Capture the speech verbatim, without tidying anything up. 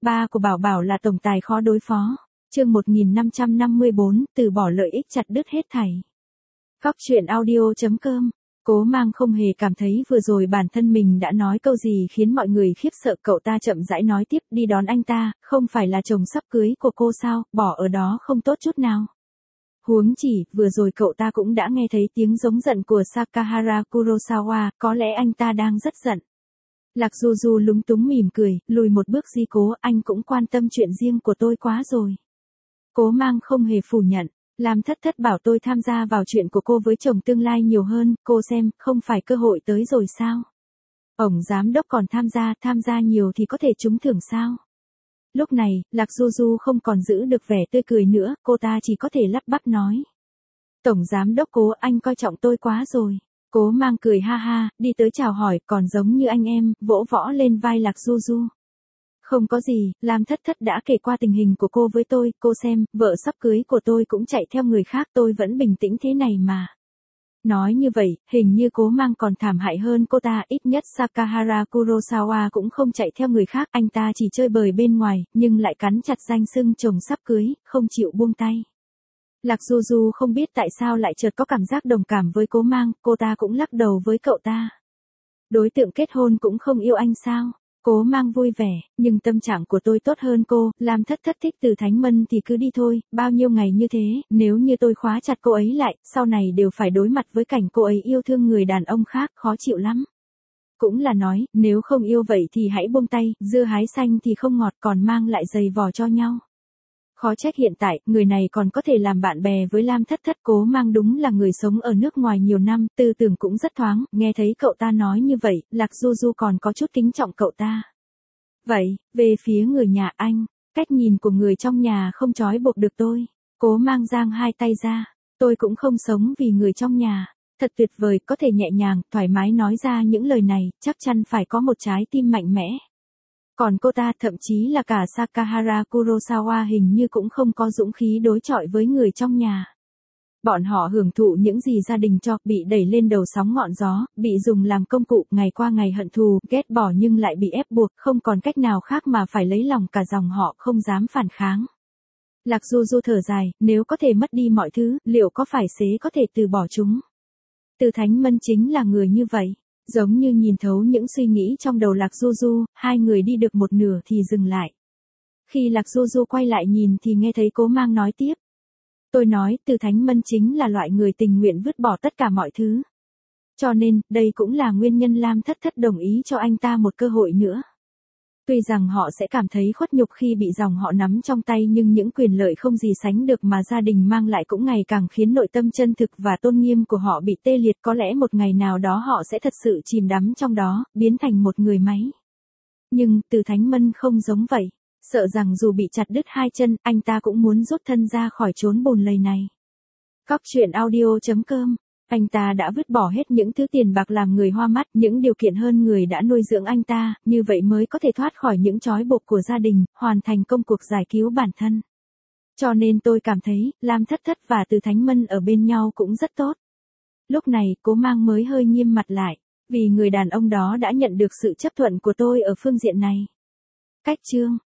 ba của Bảo Bảo là tổng tài khó đối phó. Chương một nghìn năm trăm năm mươi bốn, từ bỏ lợi ích chặt đứt hết thảy. Góc truyện audio chấm com. Cố Mang không hề cảm thấy vừa rồi bản thân mình đã nói câu gì khiến mọi người khiếp sợ. Cậu ta chậm rãi nói tiếp, đi đón anh ta, không phải là chồng sắp cưới của cô sao, bỏ ở đó không tốt chút nào. Huống chỉ, vừa rồi cậu ta cũng đã nghe thấy tiếng giống giận của Sakahara Kurosawa, có lẽ anh ta đang rất giận. Lạc Du Du lúng túng mỉm cười, lùi một bước. Di Cố, anh cũng quan tâm chuyện riêng của tôi quá rồi. Cố Mang không hề phủ nhận. Lam Thất Thất bảo tôi tham gia vào chuyện của cô với chồng tương lai nhiều hơn, cô xem, không phải cơ hội tới rồi sao? Ổng giám đốc còn tham gia, tham gia nhiều thì có thể trúng thưởng sao? Lúc này, Lạc Du Du không còn giữ được vẻ tươi cười nữa, cô ta chỉ có thể lắp bắp nói. Tổng giám đốc Cố, anh coi trọng tôi quá rồi. Cố Mang cười ha ha, đi tới chào hỏi, còn giống như anh em, vỗ võ lên vai Lạc Du Du. Không có gì, Lam Thất Thất đã kể qua tình hình của cô với tôi, cô xem, vợ sắp cưới của tôi cũng chạy theo người khác, tôi vẫn bình tĩnh thế này mà. Nói như vậy, hình như Cố Mang còn thảm hại hơn cô ta, ít nhất Sakahara Kurosawa cũng không chạy theo người khác, anh ta chỉ chơi bời bên ngoài, nhưng lại cắn chặt danh xưng chồng sắp cưới, không chịu buông tay. Lạc Du Du không biết tại sao lại chợt có cảm giác đồng cảm với Cố Mang, cô ta cũng lắc đầu với cậu ta. Đối tượng kết hôn cũng không yêu anh sao? Cố Mang vui vẻ, nhưng tâm trạng của tôi tốt hơn cô, Lam Thất Thất thích Từ Thánh Mân thì cứ đi thôi, bao nhiêu ngày như thế, nếu như tôi khóa chặt cô ấy lại, sau này đều phải đối mặt với cảnh cô ấy yêu thương người đàn ông khác, khó chịu lắm. Cũng là nói, nếu không yêu vậy thì hãy buông tay, dưa hái xanh thì không ngọt còn mang lại giày vò cho nhau. Khó trách hiện tại, người này còn có thể làm bạn bè với Lam Thất Thất. Cố Mang đúng là người sống ở nước ngoài nhiều năm, tư tưởng cũng rất thoáng, nghe thấy cậu ta nói như vậy, Lạc Du Du còn có chút kính trọng cậu ta. Vậy, về phía người nhà anh, cách nhìn của người trong nhà không trói buộc được tôi. Cố Mang giang hai tay ra, tôi cũng không sống vì người trong nhà. Thật tuyệt vời, có thể nhẹ nhàng, thoải mái nói ra những lời này, chắc chắn phải có một trái tim mạnh mẽ. Còn cô ta, thậm chí là cả Sakahara Kurosawa hình như cũng không có dũng khí đối chọi với người trong nhà. Bọn họ hưởng thụ những gì gia đình cho, bị đẩy lên đầu sóng ngọn gió, bị dùng làm công cụ, ngày qua ngày hận thù, ghét bỏ nhưng lại bị ép buộc, không còn cách nào khác mà phải lấy lòng cả dòng họ, không dám phản kháng. Lạc Du Du thở dài, nếu có thể mất đi mọi thứ, liệu có phải xế có thể từ bỏ chúng? Từ Thánh Mân chính là người như vậy. Giống như nhìn thấu những suy nghĩ trong đầu Lạc Du Du, hai người đi được một nửa thì dừng lại. Khi Lạc Du Du quay lại nhìn thì nghe thấy Cố Mang nói tiếp. Tôi nói, Từ Thánh Mân chính là loại người tình nguyện vứt bỏ tất cả mọi thứ. Cho nên, đây cũng là nguyên nhân Lam Thất Thất đồng ý cho anh ta một cơ hội nữa. Tuy rằng họ sẽ cảm thấy khuất nhục khi bị dòng họ nắm trong tay nhưng những quyền lợi không gì sánh được mà gia đình mang lại cũng ngày càng khiến nội tâm chân thực và tôn nghiêm của họ bị tê liệt. Có lẽ một ngày nào đó họ sẽ thật sự chìm đắm trong đó, biến thành một người máy. Nhưng, Từ Thánh Mân không giống vậy. Sợ rằng dù bị chặt đứt hai chân, anh ta cũng muốn rút thân ra khỏi chốn bùn lầy này. Góc truyện audio chấm com. Anh ta đã vứt bỏ hết những thứ tiền bạc làm người hoa mắt, những điều kiện hơn người đã nuôi dưỡng anh ta, như vậy mới có thể thoát khỏi những trói buộc của gia đình, hoàn thành công cuộc giải cứu bản thân. Cho nên tôi cảm thấy, Lam Thất Thất và Từ Thánh Mân ở bên nhau cũng rất tốt. Lúc này, Cố Mang mới hơi nghiêm mặt lại, vì người đàn ông đó đã nhận được sự chấp thuận của tôi ở phương diện này. Cách chương